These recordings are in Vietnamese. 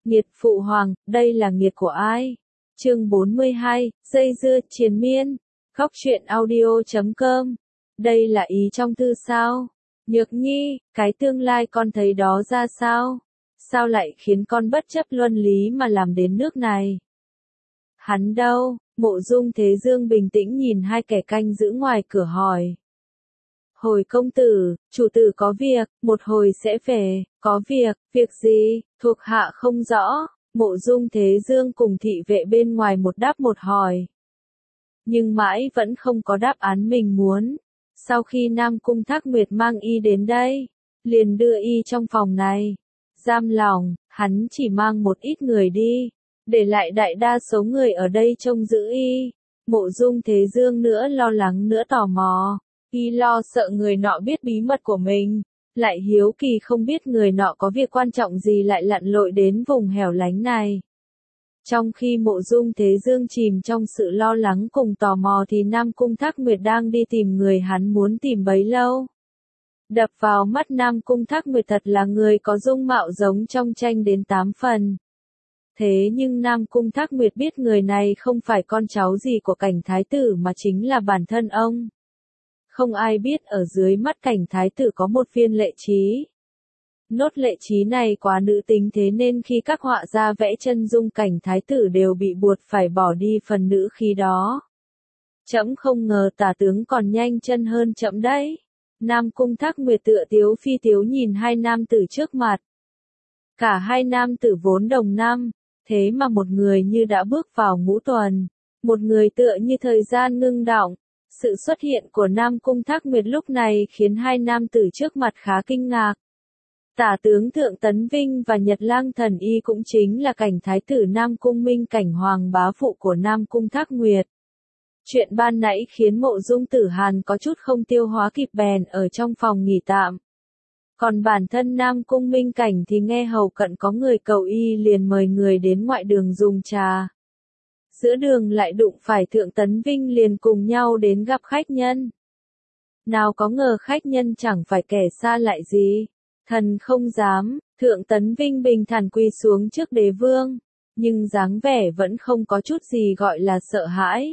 Nghiệt phụ hoàng, đây là nghiệt của ai? Chương 42, dây dưa triền miên. Góc truyện audio.com. Đây là ý trong thư sao? Nhược nhi, cái tương lai con thấy đó ra sao? Sao lại khiến con bất chấp luân lý mà làm đến nước này? Hắn đâu? Mộ Dung Thế Dương bình tĩnh nhìn hai kẻ canh giữ ngoài cửa hỏi. Hồi công tử, chủ tử có việc, một hồi sẽ về, có việc gì, thuộc hạ không rõ. Mộ Dung Thế Dương cùng thị vệ bên ngoài một đáp một hỏi. Nhưng mãi vẫn không có đáp án mình muốn. Sau khi Nam Cung Thác Nguyệt mang y đến đây, liền đưa y trong phòng này. Giam lòng, hắn chỉ mang một ít người đi, để lại đại đa số người ở đây trông giữ y. Mộ Dung Thế Dương nữa lo lắng nữa tò mò. Y lo sợ người nọ biết bí mật của mình, lại hiếu kỳ không biết người nọ có việc quan trọng gì lại lặn lội đến vùng hẻo lánh này. Trong khi Mộ Dung Thế Dương chìm trong sự lo lắng cùng tò mò thì Nam Cung Thác Nguyệt đang đi tìm người hắn muốn tìm bấy lâu. Đập vào mắt Nam Cung Thác Nguyệt thật là người có dung mạo giống trong tranh đến 8 phần. Thế nhưng Nam Cung Thác Nguyệt biết người này không phải con cháu gì của Cảnh Thái Tử mà chính là bản thân ông. Không ai biết ở dưới mắt Cảnh Thái Tử có một viên lệ trí. Nốt lệ trí này quá nữ tính thế nên khi các họa gia vẽ chân dung Cảnh Thái Tử đều bị buộc phải bỏ đi phần nữ khí đó. Trẫm không ngờ tả tướng còn nhanh chân hơn trẫm đấy. Nam Cung Thác Nguyệt tựa tiếu phi tiếu nhìn hai nam tử trước mặt. Cả hai nam tử vốn đồng năm, thế mà một người như đã bước vào ngũ tuần, một người tựa như thời gian ngưng đọng. Sự xuất hiện của Nam Cung Thác Nguyệt lúc này khiến hai nam tử trước mặt khá kinh ngạc. Tả tướng Thượng Tấn Vinh và Nhật Lang Thần Y cũng chính là Cảnh Thái Tử Nam Cung Minh Cảnh Hoàng bá phụ của Nam Cung Thác Nguyệt. Chuyện ban nãy khiến Mộ Dung Tử Hàn có chút không tiêu hóa kịp bèn ở trong phòng nghỉ tạm. Còn bản thân Nam Cung Minh Cảnh thì nghe hầu cận có người cầu y liền mời người đến ngoại đường dùng trà. Giữa đường lại đụng phải Thượng Tấn Vinh liền cùng nhau đến gặp khách nhân. Nào có ngờ khách nhân chẳng phải kẻ xa lạ gì. Thần không dám, Thượng Tấn Vinh bình thản quỳ xuống trước đế vương, nhưng dáng vẻ vẫn không có chút gì gọi là sợ hãi.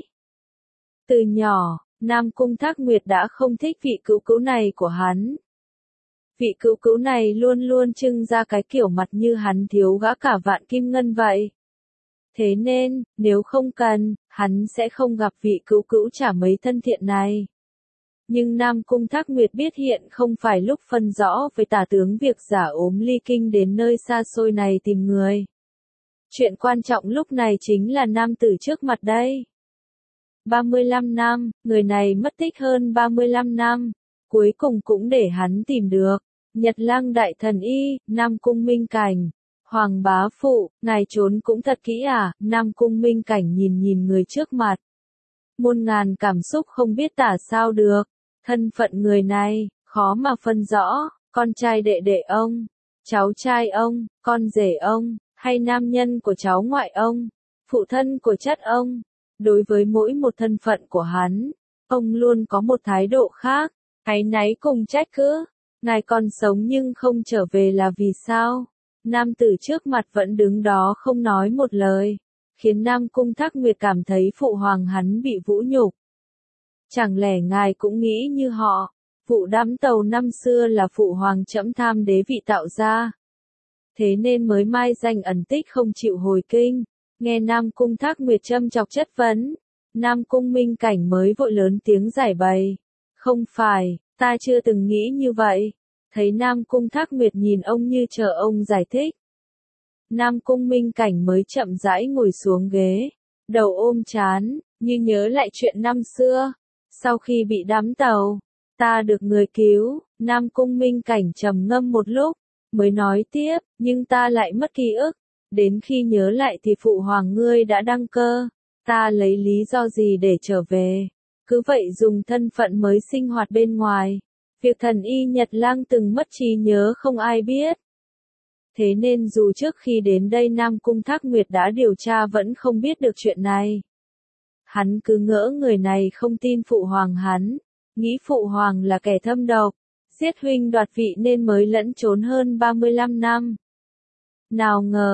Từ nhỏ, Nam Cung Thác Nguyệt đã không thích vị cứu cứu này của hắn. Vị cứu cứu này luôn luôn trưng ra cái kiểu mặt như hắn thiếu gã cả vạn kim ngân vậy. Thế nên, nếu không cần, hắn sẽ không gặp vị cứu cứu chả mấy thân thiện này. Nhưng Nam Cung Thác Nguyệt biết hiện không phải lúc phân rõ với tả tướng việc giả ốm ly kinh đến nơi xa xôi này tìm người. Chuyện quan trọng lúc này chính là nam tử trước mặt đây. 35 năm, người này mất tích hơn 35 năm, cuối cùng cũng để hắn tìm được. Nhật Lang Đại Thần Y, Nam Cung Minh Cảnh, Hoàng bá phụ, ngài trốn cũng thật kỹ à? Nam Cung Minh Cảnh nhìn người trước mặt. Muôn ngàn cảm xúc không biết tả sao được. Thân phận người này, khó mà phân rõ, con trai đệ đệ ông, cháu trai ông, con rể ông, hay nam nhân của cháu ngoại ông, phụ thân của chất ông. Đối với mỗi một thân phận của hắn, ông luôn có một thái độ khác, áy náy cùng trách cứ. Ngài còn sống nhưng không trở về là vì sao? Nam tử trước mặt vẫn đứng đó không nói một lời, khiến Nam Cung Thác Nguyệt cảm thấy phụ hoàng hắn bị vũ nhục. Chẳng lẽ ngài cũng nghĩ như họ, vụ đắm tàu năm xưa là phụ hoàng trẫm tham đế vị tạo ra. Thế nên mới mai danh ẩn tích không chịu hồi kinh. Nghe Nam Cung Thác Nguyệt châm chọc chất vấn, Nam Cung Minh Cảnh mới vội lớn tiếng giải bày. Không phải, ta chưa từng nghĩ như vậy. Thấy Nam Cung Thác Nguyệt nhìn ông như chờ ông giải thích. Nam Cung Minh Cảnh mới chậm rãi ngồi xuống ghế, đầu ôm trán, như nhớ lại chuyện năm xưa. Sau khi bị đắm tàu, ta được người cứu. Nam Cung Minh Cảnh trầm ngâm một lúc, mới nói tiếp, nhưng ta lại mất ký ức. Đến khi nhớ lại thì phụ hoàng ngươi đã đăng cơ, ta lấy lý do gì để trở về? Cứ vậy dùng thân phận mới sinh hoạt bên ngoài. Việc thần y Nhật Lang từng mất trí nhớ không ai biết. Thế nên dù trước khi đến đây Nam Cung Thác Nguyệt đã điều tra vẫn không biết được chuyện này. Hắn cứ ngỡ người này không tin phụ hoàng hắn, nghĩ phụ hoàng là kẻ thâm độc, giết huynh đoạt vị nên mới lẫn trốn hơn 35 năm. Nào ngờ,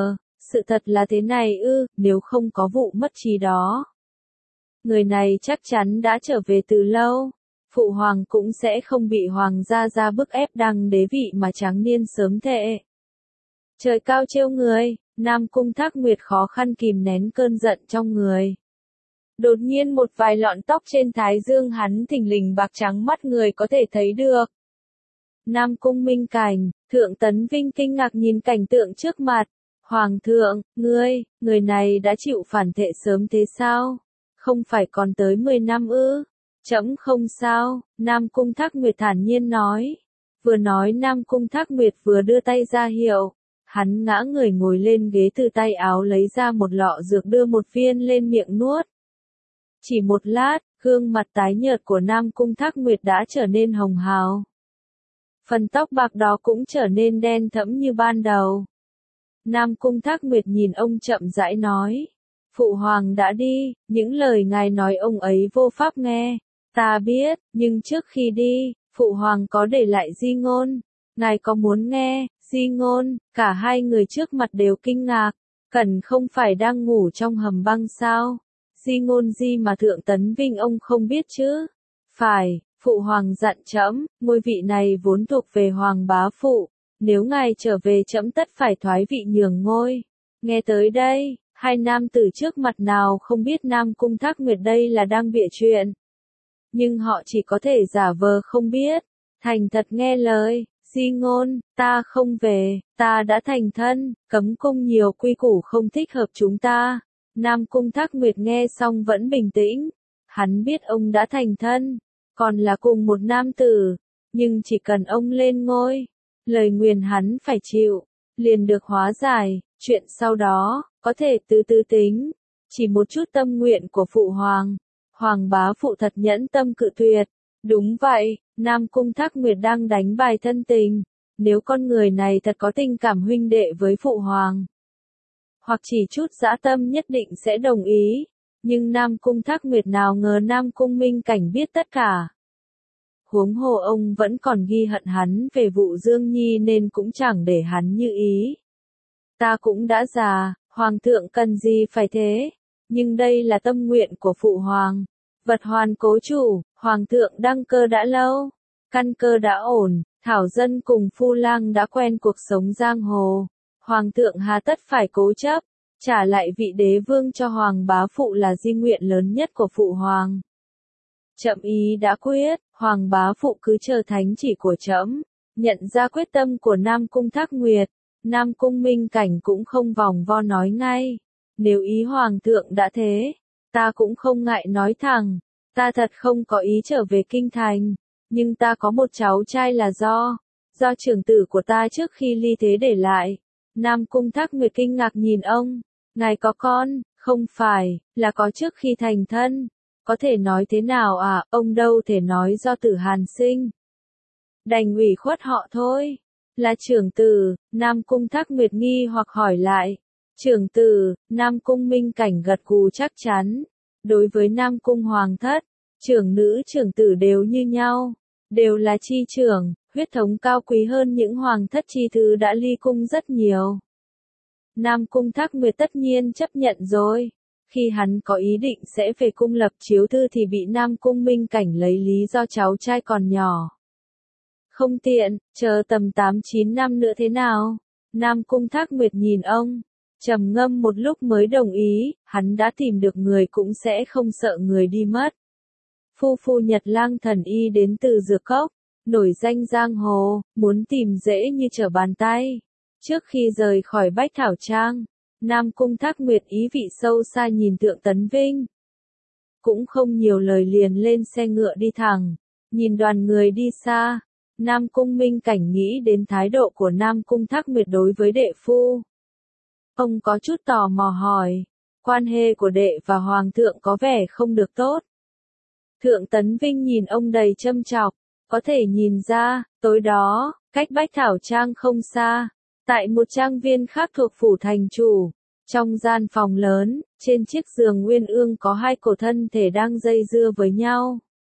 sự thật là thế này ư, nếu không có vụ mất trí đó. Người này chắc chắn đã trở về từ lâu. Phụ hoàng cũng sẽ không bị hoàng gia ra bức ép đăng đế vị mà tráng niên sớm thệ. Trời cao trêu người, Nam Cung Thác Nguyệt khó khăn kìm nén cơn giận trong người. Đột nhiên một vài lọn tóc trên thái dương hắn thình lình bạc trắng mắt người có thể thấy được. Nam Cung Minh Cảnh, Thượng Tấn Vinh kinh ngạc nhìn cảnh tượng trước mặt. Hoàng thượng, người này đã chịu phản thệ sớm thế sao? Không phải còn tới 10 năm ư? Trẫm không sao, Nam Cung Thác Nguyệt thản nhiên nói. Vừa nói Nam Cung Thác Nguyệt vừa đưa tay ra hiệu. Hắn ngã người ngồi lên ghế từ tay áo lấy ra một lọ dược đưa một viên lên miệng nuốt. Chỉ một lát, gương mặt tái nhợt của Nam Cung Thác Nguyệt đã trở nên hồng hào. Phần tóc bạc đó cũng trở nên đen thẫm như ban đầu. Nam Cung Thác Nguyệt nhìn ông chậm rãi nói. Phụ hoàng đã đi, những lời ngài nói ông ấy vô pháp nghe. Ta biết, nhưng trước khi đi, phụ hoàng có để lại di ngôn. Ngài có muốn nghe, di ngôn, cả hai người trước mặt đều kinh ngạc. Cẩn không phải đang ngủ trong hầm băng sao? Di ngôn gì mà Thượng Tấn Vinh ông không biết chứ? Phải, phụ hoàng dặn trẫm, ngôi vị này vốn thuộc về hoàng bá phụ. Nếu ngài trở về trẫm tất phải thoái vị nhường ngôi. Nghe tới đây, hai nam tử trước mặt nào không biết Nam Cung Thác Nguyệt đây là đang bịa chuyện. Nhưng họ chỉ có thể giả vờ không biết. Thành thật nghe lời, di ngôn, ta không về, ta đã thành thân, cấm cung nhiều quy củ không thích hợp chúng ta. Nam Cung Thác Nguyệt nghe xong vẫn bình tĩnh. Hắn biết ông đã thành thân, còn là cùng một nam tử. Nhưng chỉ cần ông lên ngôi, lời nguyền hắn phải chịu, liền được hóa giải, chuyện sau đó, có thể từ từ tính. Chỉ một chút tâm nguyện của phụ hoàng. Hoàng bá phụ thật nhẫn tâm cự tuyệt. Đúng vậy, Nam Cung Thác Nguyệt đang đánh bài thân tình. Nếu con người này thật có tình cảm huynh đệ với phụ hoàng, hoặc chỉ chút dã tâm nhất định sẽ đồng ý. Nhưng Nam Cung Thác Nguyệt nào ngờ Nam Cung Minh Cảnh biết tất cả. Huống hồ ông vẫn còn ghi hận hắn về vụ Dương Nhi nên cũng chẳng để hắn như ý. Ta cũng đã già, hoàng thượng cần gì phải thế? Nhưng đây là tâm nguyện của phụ hoàng. Vật hoàn cố chủ, hoàng thượng đăng cơ đã lâu, căn cơ đã ổn, thảo dân cùng phu lang đã quen cuộc sống giang hồ. Hoàng thượng hà tất phải cố chấp, trả lại vị đế vương cho hoàng bá phụ là di nguyện lớn nhất của phụ hoàng. Trẫm ý đã quyết, hoàng bá phụ cứ chờ thánh chỉ của trẫm. Nhận ra quyết tâm của Nam Cung Thác Nguyệt, Nam Cung Minh Cảnh cũng không vòng vo nói ngay. Nếu ý hoàng thượng đã thế, ta cũng không ngại nói thẳng, ta thật không có ý trở về kinh thành, nhưng ta có một cháu trai là do trưởng tử của ta trước khi ly thế để lại. Nam Cung Thác Nguyệt kinh ngạc nhìn ông, ngài có con, không phải, là có trước khi thành thân. Có thể nói thế nào à, ông đâu thể nói do tử hàn sinh. Đành ủy khuất họ thôi. Là trưởng tử, Nam Cung Thác Nguyệt nghi hoặc hỏi lại. Trưởng tử, Nam Cung Minh Cảnh gật gù chắc chắn. Đối với Nam Cung Hoàng thất, trưởng nữ trưởng tử đều như nhau. Đều là chi trưởng, huyết thống cao quý hơn những hoàng thất chi thứ đã ly cung rất nhiều. Nam Cung Thác Nguyệt tất nhiên chấp nhận rồi. Khi hắn có ý định sẽ về cung lập chiếu thư thì bị Nam Cung Minh Cảnh lấy lý do cháu trai còn nhỏ. Không tiện, chờ tầm 8-9 năm nữa thế nào? Nam Cung Thác Nguyệt nhìn ông, trầm ngâm một lúc mới đồng ý, hắn đã tìm được người cũng sẽ không sợ người đi mất. Phu Nhật Lang thần y đến từ Dược Cốc, nổi danh giang hồ, muốn tìm dễ như trở bàn tay. Trước khi rời khỏi Bách Thảo Trang, Nam Cung Thác Nguyệt ý vị sâu xa nhìn Thượng Tấn Vinh. Cũng không nhiều lời liền lên xe ngựa đi thẳng, nhìn đoàn người đi xa. Nam Cung Minh Cảnh nghĩ đến thái độ của Nam Cung Thác Nguyệt đối với đệ phu. Ông có chút tò mò hỏi, quan hệ của đệ và Hoàng thượng có vẻ không được tốt. Thượng Tấn Vinh nhìn ông đầy châm chọc, có thể nhìn ra, tối đó, cách Bách Thảo Trang không xa, tại một trang viên khác thuộc phủ thành chủ, trong gian phòng lớn, trên chiếc giường uyên ương có hai cổ thân thể đang dây dưa với nhau.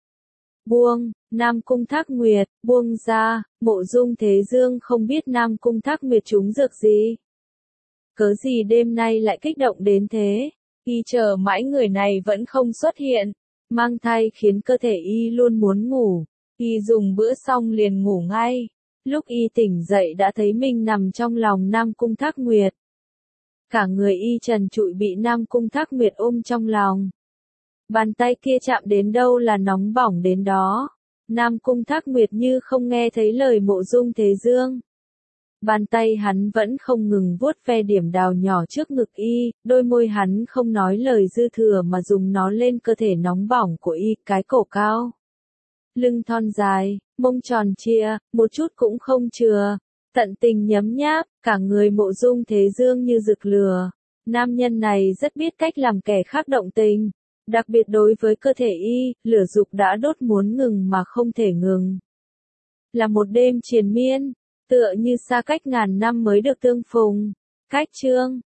Buông, Nam Cung Thác Nguyệt, buông ra, Mộ Dung Thế Dương không biết Nam Cung Thác Nguyệt trúng dược gì. Cớ gì đêm nay lại kích động đến thế? Y chờ mãi người này vẫn không xuất hiện. Mang thai khiến cơ thể Y luôn muốn ngủ. Y dùng bữa xong liền ngủ ngay. Lúc Y tỉnh dậy đã thấy mình nằm trong lòng Nam Cung Thác Nguyệt. Cả người Y trần trụi bị Nam Cung Thác Nguyệt ôm trong lòng. Bàn tay kia chạm đến đâu là nóng bỏng đến đó. Nam Cung Thác Nguyệt như không nghe thấy lời Mộ Dung Thế Dương. Bàn tay hắn vẫn không ngừng vuốt ve điểm đào nhỏ trước ngực Y, đôi môi hắn không nói lời dư thừa mà dùng nó lên cơ thể nóng bỏng của Y, cái cổ cao. Lưng thon dài, mông tròn trịa, một chút cũng không chừa. Tận tình nhấm nháp, cả người Mộ Dung Thế Dương như rực lửa. Nam nhân này rất biết cách làm kẻ khác động tình. Đặc biệt đối với cơ thể Y, lửa dục đã đốt muốn ngừng mà không thể ngừng. Là một đêm triền miên, tựa như xa cách ngàn năm mới được tương phùng. Cách chương